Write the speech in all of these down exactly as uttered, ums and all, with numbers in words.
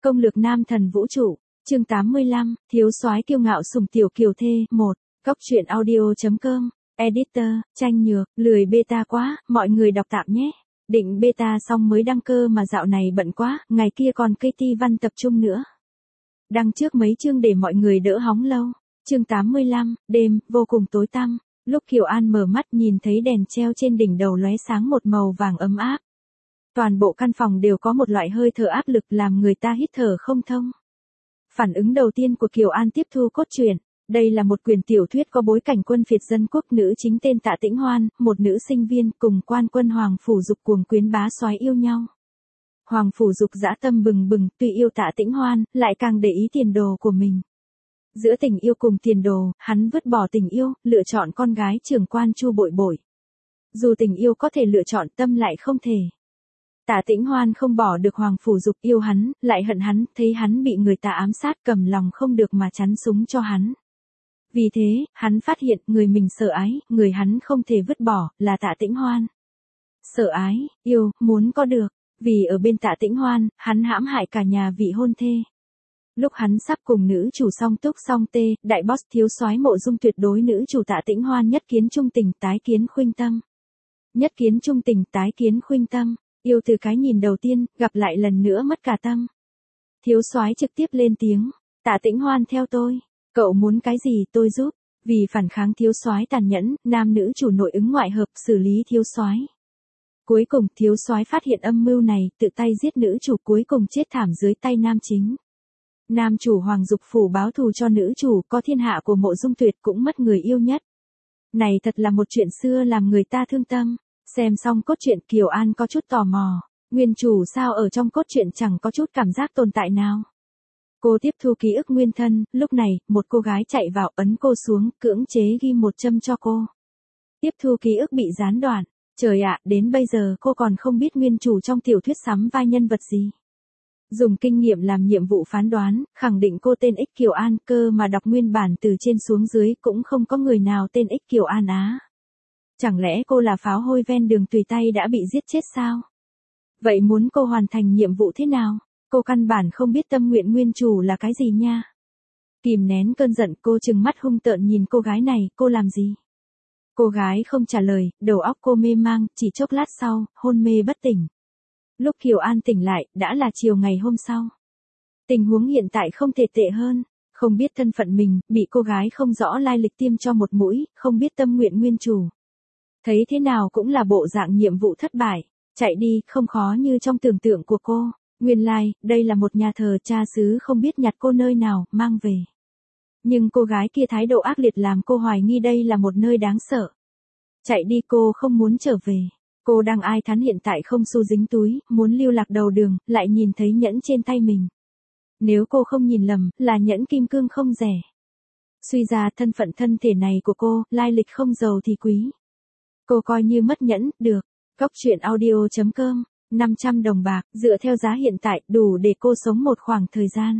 Công lược nam thần vũ trụ, chương tám mươi lăm, thiếu soái kiêu ngạo sủng tiểu kiều thê, một, góc truyện audio chấm com, editor, tranh nhược, lười beta quá, mọi người đọc tạm nhé. Định beta xong mới đăng cơ mà dạo này bận quá, ngày kia còn cây ti văn tập trung nữa. Đăng trước mấy chương để mọi người đỡ hóng lâu. Chương tám mươi lăm, đêm, vô cùng tối tăm, lúc Kiều An mở mắt nhìn thấy đèn treo trên đỉnh đầu lóe sáng một màu vàng ấm áp. Toàn bộ căn phòng đều có một loại hơi thở áp lực làm người ta hít thở không thông. Phản ứng đầu tiên của Kiều An tiếp thu cốt truyện. Đây là một quyển tiểu thuyết có bối cảnh quân phiệt dân quốc, nữ chính tên Tạ Tĩnh Hoan, một nữ sinh viên cùng quan quân Hoàng Phủ Dục cuồng quyến bá soái yêu nhau. Hoàng Phủ Dục dã tâm bừng bừng, tuy yêu Tạ Tĩnh Hoan, lại càng để ý tiền đồ của mình. Giữa tình yêu cùng tiền đồ, hắn vứt bỏ tình yêu, lựa chọn con gái trưởng quan Chu Bội Bội. Dù tình yêu có thể lựa chọn, tâm lại không thể. Tạ Tĩnh Hoan không bỏ được Hoàng Phủ Dục, yêu hắn, lại hận hắn, thấy hắn bị người ta ám sát, cầm lòng không được mà chắn súng cho hắn. Vì thế, hắn phát hiện người mình sợ ái, người hắn không thể vứt bỏ, là Tạ Tĩnh Hoan. Sợ ái, yêu, muốn có được, vì ở bên Tạ Tĩnh Hoan, hắn hãm hại cả nhà vị hôn thê. Lúc hắn sắp cùng nữ chủ song túc song tê, đại boss thiếu soái Mộ Dung tuyệt đối nữ chủ Tạ Tĩnh Hoan nhất kiến trung tình, tái kiến khuynh tâm. Nhất kiến trung tình, tái kiến khuynh tâm, yêu từ cái nhìn đầu tiên, gặp lại lần nữa mất cả tâm. Thiếu soái trực tiếp lên tiếng, Tạ Tĩnh Hoan theo tôi. Cậu muốn cái gì tôi giúp, vì phản kháng thiếu soái tàn nhẫn, nam nữ chủ nội ứng ngoại hợp xử lý thiếu soái. Cuối cùng thiếu soái phát hiện âm mưu này, tự tay giết nữ chủ, cuối cùng chết thảm dưới tay nam chính. Nam chủ Hoàng Dục phủ báo thù cho nữ chủ, có thiên hạ của Mộ Dung Tuyệt cũng mất người yêu nhất. Này thật là một chuyện xưa làm người ta thương tâm. Xem xong cốt truyện Kiều An có chút tò mò, nguyên chủ sao ở trong cốt truyện chẳng có chút cảm giác tồn tại nào. Cô tiếp thu ký ức nguyên thân, lúc này, một cô gái chạy vào ấn cô xuống, cưỡng chế ghi một châm cho cô. Tiếp thu ký ức bị gián đoạn. Trời ạ, đến bây giờ cô còn không biết nguyên chủ trong tiểu thuyết sắm vai nhân vật gì. Dùng kinh nghiệm làm nhiệm vụ phán đoán, khẳng định cô tên X Kiều An, cơ mà đọc nguyên bản từ trên xuống dưới cũng không có người nào tên X Kiều An á. Chẳng lẽ cô là pháo hôi ven đường tùy tay đã bị giết chết sao? Vậy muốn cô hoàn thành nhiệm vụ thế nào? Cô căn bản không biết tâm nguyện nguyên chủ là cái gì nha. Kìm nén cơn giận, cô trừng mắt hung tợn nhìn cô gái này, cô làm gì? Cô gái không trả lời, đầu óc cô mê mang, chỉ chốc lát sau, hôn mê bất tỉnh. Lúc Kiều An tỉnh lại, đã là chiều ngày hôm sau. Tình huống hiện tại không thể tệ hơn, không biết thân phận mình, bị cô gái không rõ lai lịch tiêm cho một mũi, không biết tâm nguyện nguyên chủ. Thấy thế nào cũng là bộ dạng nhiệm vụ thất bại, chạy đi, không khó như trong tưởng tượng của cô. Nguyên lai, like, đây là một nhà thờ, cha xứ không biết nhặt cô nơi nào, mang về. Nhưng cô gái kia thái độ ác liệt làm cô hoài nghi đây là một nơi đáng sợ. Chạy đi, cô không muốn trở về. Cô đang ai thán hiện tại không xu dính túi, muốn lưu lạc đầu đường, lại nhìn thấy nhẫn trên tay mình. Nếu cô không nhìn lầm, là nhẫn kim cương không rẻ. Suy ra thân phận thân thể này của cô, lai lịch không giàu thì quý. Cô coi như mất nhẫn, được. Góc truyện audio chấm com, năm trăm đồng bạc, dựa theo giá hiện tại, đủ để cô sống một khoảng thời gian.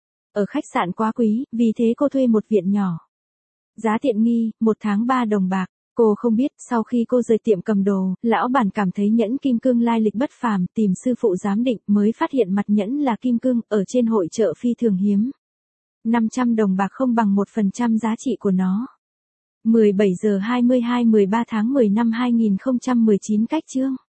Ở khách sạn quá quý, vì thế cô thuê một viện nhỏ. Giá tiện nghi, một tháng ba đồng bạc. Cô không biết, sau khi cô rời tiệm cầm đồ, lão bản cảm thấy nhẫn kim cương lai lịch bất phàm, tìm sư phụ giám định, mới phát hiện mặt nhẫn là kim cương, ở trên hội chợ phi thường hiếm. năm trăm đồng bạc không bằng một phần trăm giá trị của nó. mười bảy giờ hai mươi hai mười ba tháng mười năm hai nghìn không trăm mười chín cách chương.